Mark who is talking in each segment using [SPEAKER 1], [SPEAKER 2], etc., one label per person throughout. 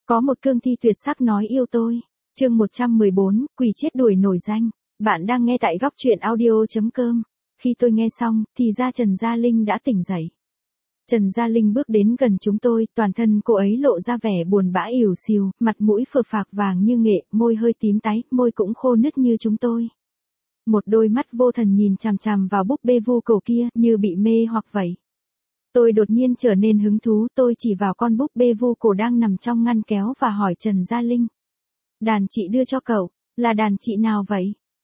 [SPEAKER 1] Có một cương thi tuyệt sắc nói yêu tôi. Chương 114, quỷ chết đuổi nổi danh. Bạn đang nghe tại góc truyện audio.com. Khi tôi nghe xong, thì ra Trần Gia Linh đã tỉnh dậy. Trần Gia Linh bước đến gần chúng tôi, toàn thân cô ấy lộ ra vẻ buồn bã ỉu xìu, mặt mũi phờ phạc vàng như nghệ, môi hơi tím tái, môi cũng khô nứt như chúng tôi. Một đôi mắt vô thần nhìn chằm chằm vào búp bê vu cổ kia, như bị mê hoặc vậy. Tôi đột nhiên trở nên hứng thú, tôi chỉ vào con búp bê vu cổ đang nằm trong ngăn kéo và hỏi Trần Gia Linh. Đàn chị đưa cho cậu, là đàn chị nào vậy?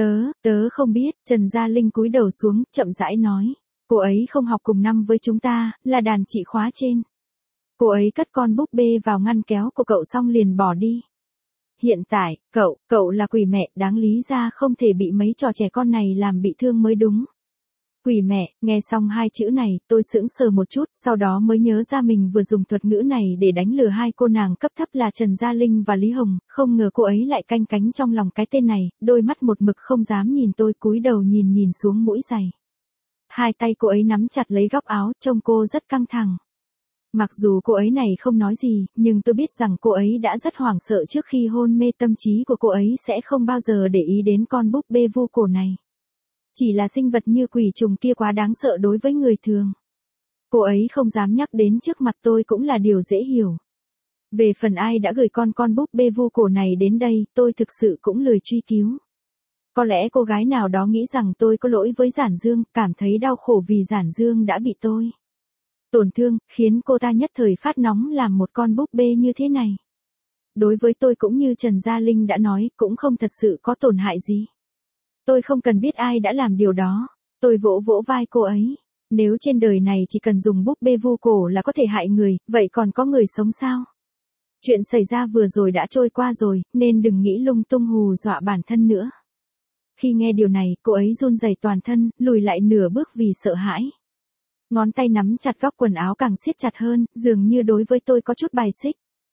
[SPEAKER 1] Tớ không biết, Trần Gia Linh cúi đầu xuống, chậm rãi nói. Cô ấy không học cùng năm với chúng ta, là đàn chị khóa trên. Cô ấy cất con búp bê vào ngăn kéo của cậu xong liền bỏ đi. Hiện tại, cậu là quỷ mẹ, đáng lý ra không thể bị mấy trò trẻ con này làm bị thương mới đúng. Quỷ mẹ, nghe xong hai chữ này, tôi sững sờ một chút, sau đó mới nhớ ra mình vừa dùng thuật ngữ này để đánh lừa hai cô nàng cấp thấp là Trần Gia Linh và Lý Hồng, không ngờ cô ấy lại canh cánh trong lòng cái tên này, đôi mắt một mực không dám nhìn tôi, cúi đầu nhìn xuống mũi giày. Hai tay cô ấy nắm chặt lấy góc áo, trông cô rất căng thẳng. Mặc dù cô ấy này không nói gì, nhưng tôi biết rằng cô ấy đã rất hoảng sợ trước khi hôn mê, tâm trí của cô ấy sẽ không bao giờ để ý đến con búp bê vu cổ này. Chỉ là sinh vật như quỷ trùng kia quá đáng sợ đối với người thường. Cô ấy không dám nhắc đến trước mặt tôi cũng là điều dễ hiểu. Về phần ai đã gửi con búp bê vu cổ này đến đây, tôi thực sự cũng lười truy cứu. Có lẽ cô gái nào đó nghĩ rằng tôi có lỗi với Giản Dương, cảm thấy đau khổ vì Giản Dương đã bị tôi tổn thương, khiến cô ta nhất thời phát nóng làm một con búp bê như thế này. Đối với tôi cũng như Trần Gia Linh đã nói, cũng không thật sự có tổn hại gì. Tôi không cần biết ai đã làm điều đó. Tôi vỗ vỗ vai cô ấy. Nếu trên đời này chỉ cần dùng búp bê vu cổ là có thể hại người, vậy còn có người sống sao? Chuyện xảy ra vừa rồi đã trôi qua rồi, nên đừng nghĩ lung tung hù dọa bản thân nữa. Khi nghe điều này, cô ấy run rẩy toàn thân, lùi lại nửa bước vì sợ hãi. Ngón tay nắm chặt góc quần áo càng siết chặt hơn, dường như đối với tôi có chút bài xích.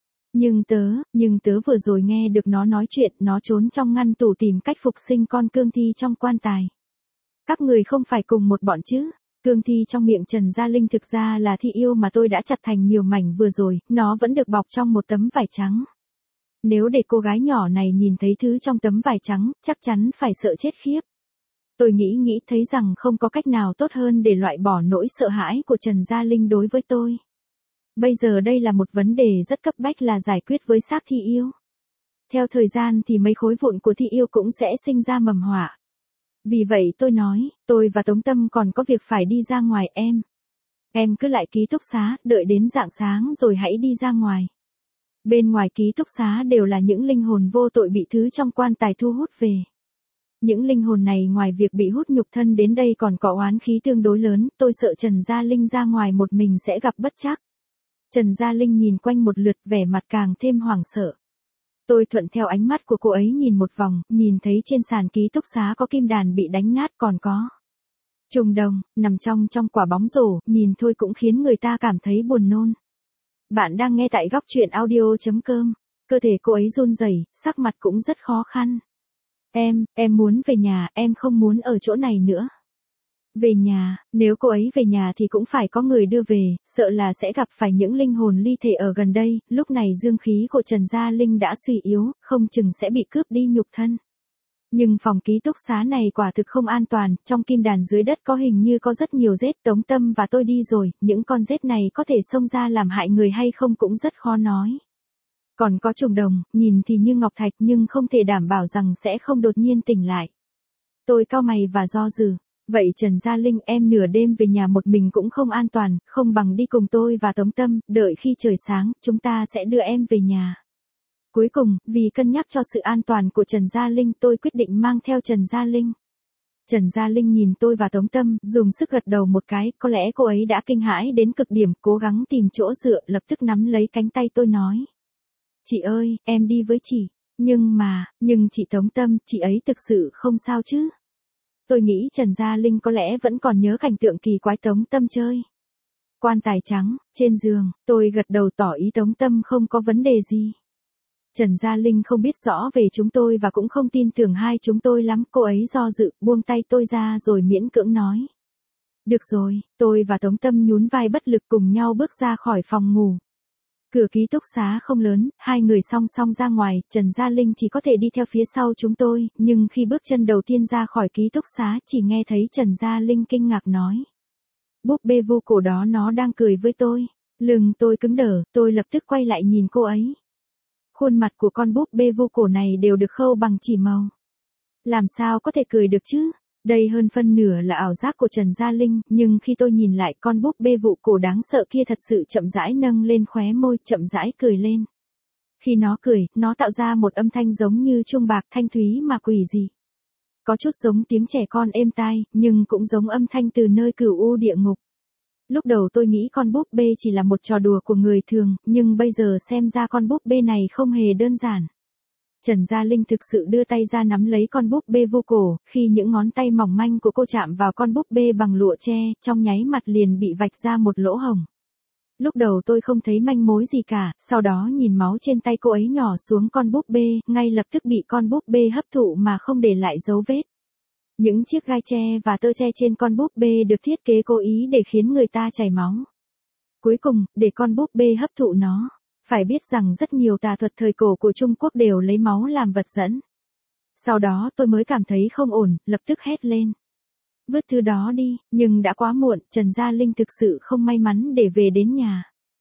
[SPEAKER 1] Nhưng tớ vừa rồi nghe được nó nói chuyện, nó trốn trong ngăn tủ tìm cách phục sinh con cương thi trong quan tài. Các người không phải cùng một bọn chứ? Cương thi trong miệng Trần Gia Linh thực ra là thi yêu mà tôi đã chặt thành nhiều mảnh vừa rồi, nó vẫn được bọc trong một tấm vải trắng. Nếu để cô gái nhỏ này nhìn thấy thứ trong tấm vải trắng, chắc chắn phải sợ chết khiếp. Tôi nghĩ thấy rằng không có cách nào tốt hơn để loại bỏ nỗi sợ hãi của Trần Gia Linh đối với tôi. Bây giờ đây là một vấn đề rất cấp bách là giải quyết với xác thi yêu. Theo thời gian thì mấy khối vụn của thi yêu cũng sẽ sinh ra mầm họa. Vì vậy tôi nói, tôi và Tống Tâm còn có việc phải đi ra ngoài em. Em cứ lại ký túc xá, đợi đến rạng sáng rồi hãy đi ra ngoài. Bên ngoài ký túc xá đều là những linh hồn vô tội bị thứ trong quan tài thu hút về. Những linh hồn này ngoài việc bị hút nhục thân đến đây còn có oán khí tương đối lớn, tôi sợ Trần Gia Linh ra ngoài một mình sẽ gặp bất trắc. Trần Gia Linh nhìn quanh một lượt, vẻ mặt càng thêm hoảng sợ. Tôi thuận theo ánh mắt của cô ấy nhìn một vòng, nhìn thấy trên sàn ký túc xá có kim đàn bị đánh nát, còn có trùng đồng, nằm trong quả bóng rổ, nhìn thôi cũng khiến người ta cảm thấy buồn nôn. Bạn đang nghe tại góc truyện audio.com. Cơ thể cô ấy run rẩy, sắc mặt cũng rất khó khăn. Em muốn về nhà, em không muốn ở chỗ này nữa. Về nhà, nếu cô ấy về nhà thì cũng phải có người đưa về, sợ là sẽ gặp phải những linh hồn ly thể ở gần đây, lúc này dương khí của Trần Gia Linh đã suy yếu, không chừng sẽ bị cướp đi nhục thân. Nhưng phòng ký túc xá này quả thực không an toàn, trong kim đàn dưới đất có hình như có rất nhiều rết. Tống Tâm và tôi đi rồi, những con rết này có thể xông ra làm hại người hay không cũng rất khó nói. Còn có trùng đồng, nhìn thì như ngọc thạch nhưng không thể đảm bảo rằng sẽ không đột nhiên tỉnh lại. Tôi cau mày và do dự. Vậy Trần Gia Linh, em nửa đêm về nhà một mình cũng không an toàn, không bằng đi cùng tôi và Tống Tâm, đợi khi trời sáng, chúng ta sẽ đưa em về nhà. Cuối cùng, vì cân nhắc cho sự an toàn của Trần Gia Linh, tôi quyết định mang theo Trần Gia Linh. Trần Gia Linh nhìn tôi và Tống Tâm, dùng sức gật đầu một cái, có lẽ cô ấy đã kinh hãi đến cực điểm, cố gắng tìm chỗ dựa, lập tức nắm lấy cánh tay tôi nói. Chị ơi, em đi với chị. Nhưng chị Tống Tâm, chị ấy thực sự không sao chứ? Tôi nghĩ Trần Gia Linh có lẽ vẫn còn nhớ cảnh tượng kỳ quái Tống Tâm chơi. Quan tài trắng, trên giường, tôi gật đầu tỏ ý Tống Tâm không có vấn đề gì. Trần Gia Linh không biết rõ về chúng tôi và cũng không tin tưởng hai chúng tôi lắm, cô ấy do dự, buông tay tôi ra rồi miễn cưỡng nói. Được rồi, tôi và Tống Tâm nhún vai bất lực cùng nhau bước ra khỏi phòng ngủ. Cửa ký túc xá không lớn, hai người song song ra ngoài, Trần Gia Linh chỉ có thể đi theo phía sau chúng tôi, nhưng khi bước chân đầu tiên ra khỏi ký túc xá chỉ nghe thấy Trần Gia Linh kinh ngạc nói. Búp bê vô cổ đó nó đang cười với tôi. Lưng tôi cứng đờ, tôi lập tức quay lại nhìn cô ấy. Khuôn mặt của con búp bê vô cổ này đều được khâu bằng chỉ màu. Làm sao có thể cười được chứ? Đây hơn phân nửa là ảo giác của Trần Gia Linh, nhưng khi tôi nhìn lại con búp bê vụ cổ đáng sợ kia thật sự chậm rãi nâng lên khóe môi, chậm rãi cười lên. Khi nó cười, nó tạo ra một âm thanh giống như chuông bạc thanh thúy mà quỷ dị. Có chút giống tiếng trẻ con êm tai, nhưng cũng giống âm thanh từ nơi cửu u địa ngục. Lúc đầu tôi nghĩ con búp bê chỉ là một trò đùa của người thường, nhưng bây giờ xem ra con búp bê này không hề đơn giản. Trần Gia Linh thực sự đưa tay ra nắm lấy con búp bê vô cổ, khi những ngón tay mỏng manh của cô chạm vào con búp bê bằng lụa tre, trong nháy mặt liền bị vạch ra một lỗ hổng. Lúc đầu tôi không thấy manh mối gì cả, sau đó nhìn máu trên tay cô ấy nhỏ xuống con búp bê, ngay lập tức bị con búp bê hấp thụ mà không để lại dấu vết. Những chiếc gai tre và tơ tre trên con búp bê được thiết kế cố ý để khiến người ta chảy máu. Cuối cùng, để con búp bê hấp thụ nó. Phải biết rằng rất nhiều tà thuật thời cổ của Trung Quốc đều lấy máu làm vật dẫn. Sau đó tôi mới cảm thấy không ổn, lập tức hét lên. Vứt thứ đó đi, nhưng đã quá muộn, Trần Gia Linh thực sự không may mắn để về đến nhà.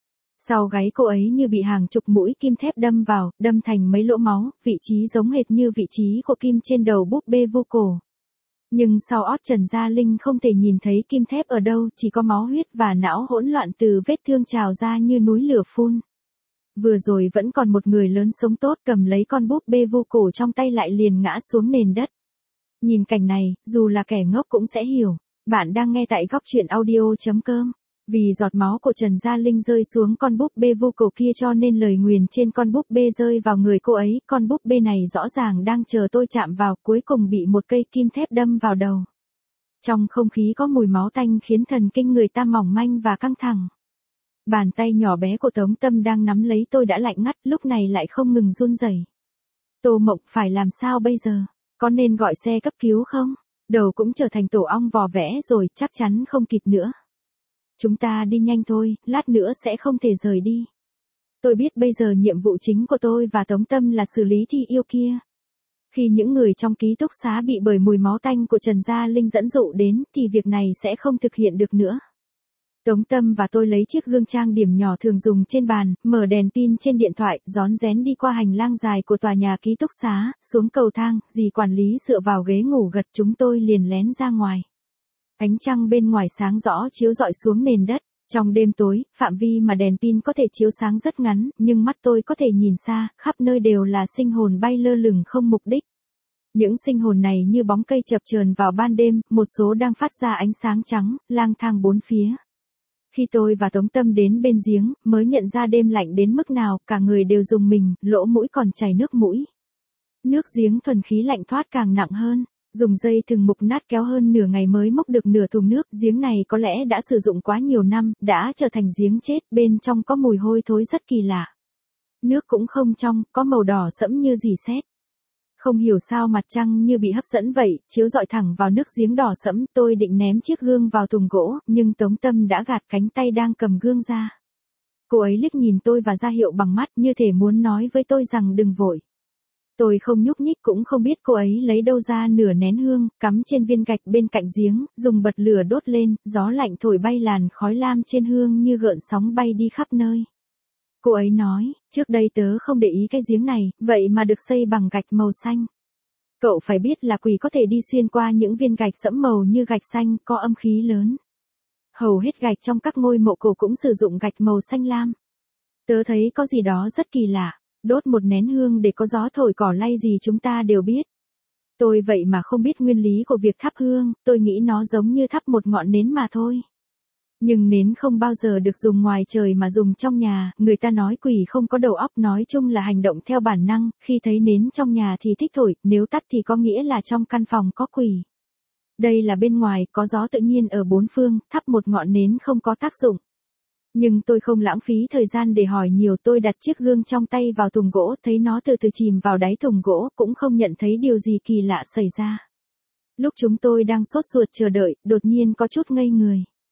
[SPEAKER 1] Sau gáy cô ấy như bị hàng chục mũi kim thép đâm vào, đâm thành mấy lỗ máu, vị trí giống hệt như vị trí của kim trên đầu búp bê vô cổ. Nhưng sau ót Trần Gia Linh không thể nhìn thấy kim thép ở đâu, chỉ có máu huyết và não hỗn loạn từ vết thương trào ra như núi lửa phun. Vừa rồi vẫn còn một người lớn sống tốt cầm lấy con búp bê vô cổ trong tay lại liền ngã xuống nền đất. Nhìn cảnh này, dù là kẻ ngốc cũng sẽ hiểu. Bạn đang nghe tại góc truyện audio.com. Vì giọt máu của Trần Gia Linh rơi xuống con búp bê vô cổ kia cho nên lời nguyền trên con búp bê rơi vào người cô ấy. Con búp bê này rõ ràng đang chờ tôi chạm vào, cuối cùng bị một cây kim thép đâm vào đầu. Trong không khí có mùi máu tanh khiến thần kinh người ta mỏng manh và căng thẳng. Bàn tay nhỏ bé của Tống Tâm đang nắm lấy tôi đã lạnh ngắt, lúc này lại không ngừng run rẩy. Tô Mộng, phải làm sao bây giờ? Có nên gọi xe cấp cứu không? Đầu cũng trở thành tổ ong vò vẽ rồi, chắc chắn không kịp nữa. Chúng ta đi nhanh thôi, lát nữa sẽ không thể rời đi. Tôi biết bây giờ nhiệm vụ chính của tôi và Tống Tâm là xử lý Thi Yêu kia. Khi những người trong ký túc xá bị bởi mùi máu tanh của Trần Gia Linh dẫn dụ đến, thì việc này sẽ không thực hiện được nữa. Tống Tâm và tôi lấy chiếc gương trang điểm nhỏ thường dùng trên bàn, mở đèn pin trên điện thoại, rón rén đi qua hành lang dài của tòa nhà ký túc xá, xuống cầu thang, dì quản lý dựa vào ghế ngủ gật, chúng tôi liền lén ra ngoài. Ánh trăng bên ngoài sáng rõ chiếu rọi xuống nền đất. Trong đêm tối, phạm vi mà đèn pin có thể chiếu sáng rất ngắn, nhưng mắt tôi có thể nhìn xa, khắp nơi đều là sinh hồn bay lơ lửng không mục đích. Những sinh hồn này như bóng cây chập chờn vào ban đêm, một số đang phát ra ánh sáng trắng, lang thang bốn phía. Khi tôi và Tống Tâm đến bên giếng, mới nhận ra đêm lạnh đến mức nào, cả người đều rùng mình, lỗ mũi còn chảy nước mũi. Nước giếng thuần khí lạnh thoát càng nặng hơn. Dùng dây thừng mục nát kéo hơn nửa ngày mới múc được nửa thùng nước, giếng này có lẽ đã sử dụng quá nhiều năm, đã trở thành giếng chết, bên trong có mùi hôi thối rất kỳ lạ. Nước cũng không trong, có màu đỏ sẫm như rỉ sét. Không hiểu sao mặt trăng như bị hấp dẫn vậy, chiếu rọi thẳng vào nước giếng đỏ sẫm, tôi định ném chiếc gương vào thùng gỗ, nhưng Tống Tâm đã gạt cánh tay đang cầm gương ra. Cô ấy liếc nhìn tôi và ra hiệu bằng mắt như thể muốn nói với tôi rằng đừng vội. Tôi không nhúc nhích cũng không biết cô ấy lấy đâu ra nửa nén hương, cắm trên viên gạch bên cạnh giếng, dùng bật lửa đốt lên, gió lạnh thổi bay làn khói lam trên hương như gợn sóng bay đi khắp nơi. Cô ấy nói, trước đây tớ không để ý cái giếng này, vậy mà được xây bằng gạch màu xanh. Cậu phải biết là quỷ có thể đi xuyên qua những viên gạch sẫm màu như gạch xanh, có âm khí lớn. Hầu hết gạch trong các ngôi mộ cổ cũng sử dụng gạch màu xanh lam. Tớ thấy có gì đó rất kỳ lạ. Đốt một nén hương để có gió thổi cỏ lay gì chúng ta đều biết. Tôi vậy mà không biết nguyên lý của việc thắp hương, tôi nghĩ nó giống như thắp một ngọn nến mà thôi. Nhưng nến không bao giờ được dùng ngoài trời mà dùng trong nhà, người ta nói quỷ không có đầu óc, nói chung là hành động theo bản năng, khi thấy nến trong nhà thì thích thổi, nếu tắt thì có nghĩa là trong căn phòng có quỷ. Đây là bên ngoài, có gió tự nhiên ở bốn phương, thắp một ngọn nến không có tác dụng. Nhưng tôi không lãng phí thời gian để hỏi nhiều, tôi đặt chiếc gương trong tay vào thùng gỗ, thấy nó từ từ chìm vào đáy thùng gỗ, cũng không nhận thấy điều gì kỳ lạ xảy ra. Lúc chúng tôi đang sốt ruột chờ đợi, đột nhiên có chút ngây người.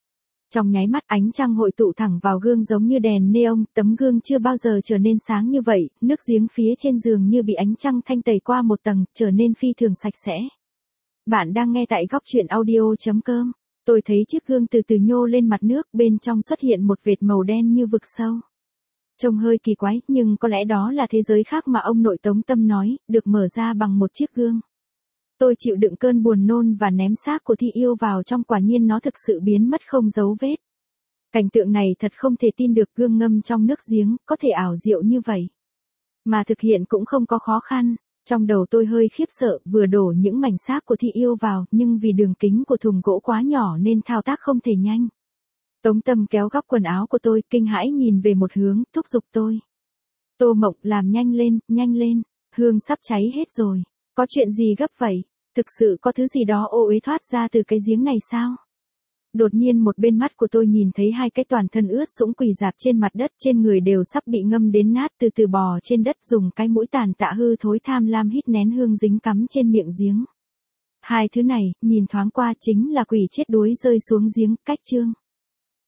[SPEAKER 1] Trong nháy mắt ánh trăng hội tụ thẳng vào gương giống như đèn neon, tấm gương chưa bao giờ trở nên sáng như vậy, nước giếng phía trên giường như bị ánh trăng thanh tẩy qua một tầng, trở nên phi thường sạch sẽ. Bạn đang nghe tại góc truyện audio.com. Tôi thấy chiếc gương từ từ nhô lên mặt nước, bên trong xuất hiện một vệt màu đen như vực sâu. Trông hơi kỳ quái, nhưng có lẽ đó là thế giới khác mà ông nội Tống Tâm nói, được mở ra bằng một chiếc gương. Tôi chịu đựng cơn buồn nôn và ném xác của Thi Yêu vào trong, quả nhiên nó thực sự biến mất không dấu vết. Cảnh tượng này thật không thể tin được, gương ngâm trong nước giếng, có thể ảo diệu như vậy. Mà thực hiện cũng không có khó khăn. Trong đầu tôi hơi khiếp sợ, vừa đổ những mảnh xác của Thi Yêu vào, nhưng vì đường kính của thùng gỗ quá nhỏ nên thao tác không thể nhanh. Tống Tâm kéo góc quần áo của tôi, kinh hãi nhìn về một hướng, thúc giục tôi. Tô Mộng, làm nhanh lên, hương sắp cháy hết rồi. Có chuyện gì gấp vậy? Thực sự có thứ gì đó ô uế thoát ra từ cái giếng này sao? Đột nhiên một bên mắt của tôi nhìn thấy hai cái toàn thân ướt sũng quỳ rạp trên mặt đất, trên người đều sắp bị ngâm đến nát, từ từ bò trên đất, dùng cái mũi tàn tạ hư thối tham lam hít nén hương dính cắm trên miệng giếng. Hai thứ này, nhìn thoáng qua chính là quỷ chết đuối rơi xuống giếng, cách chương.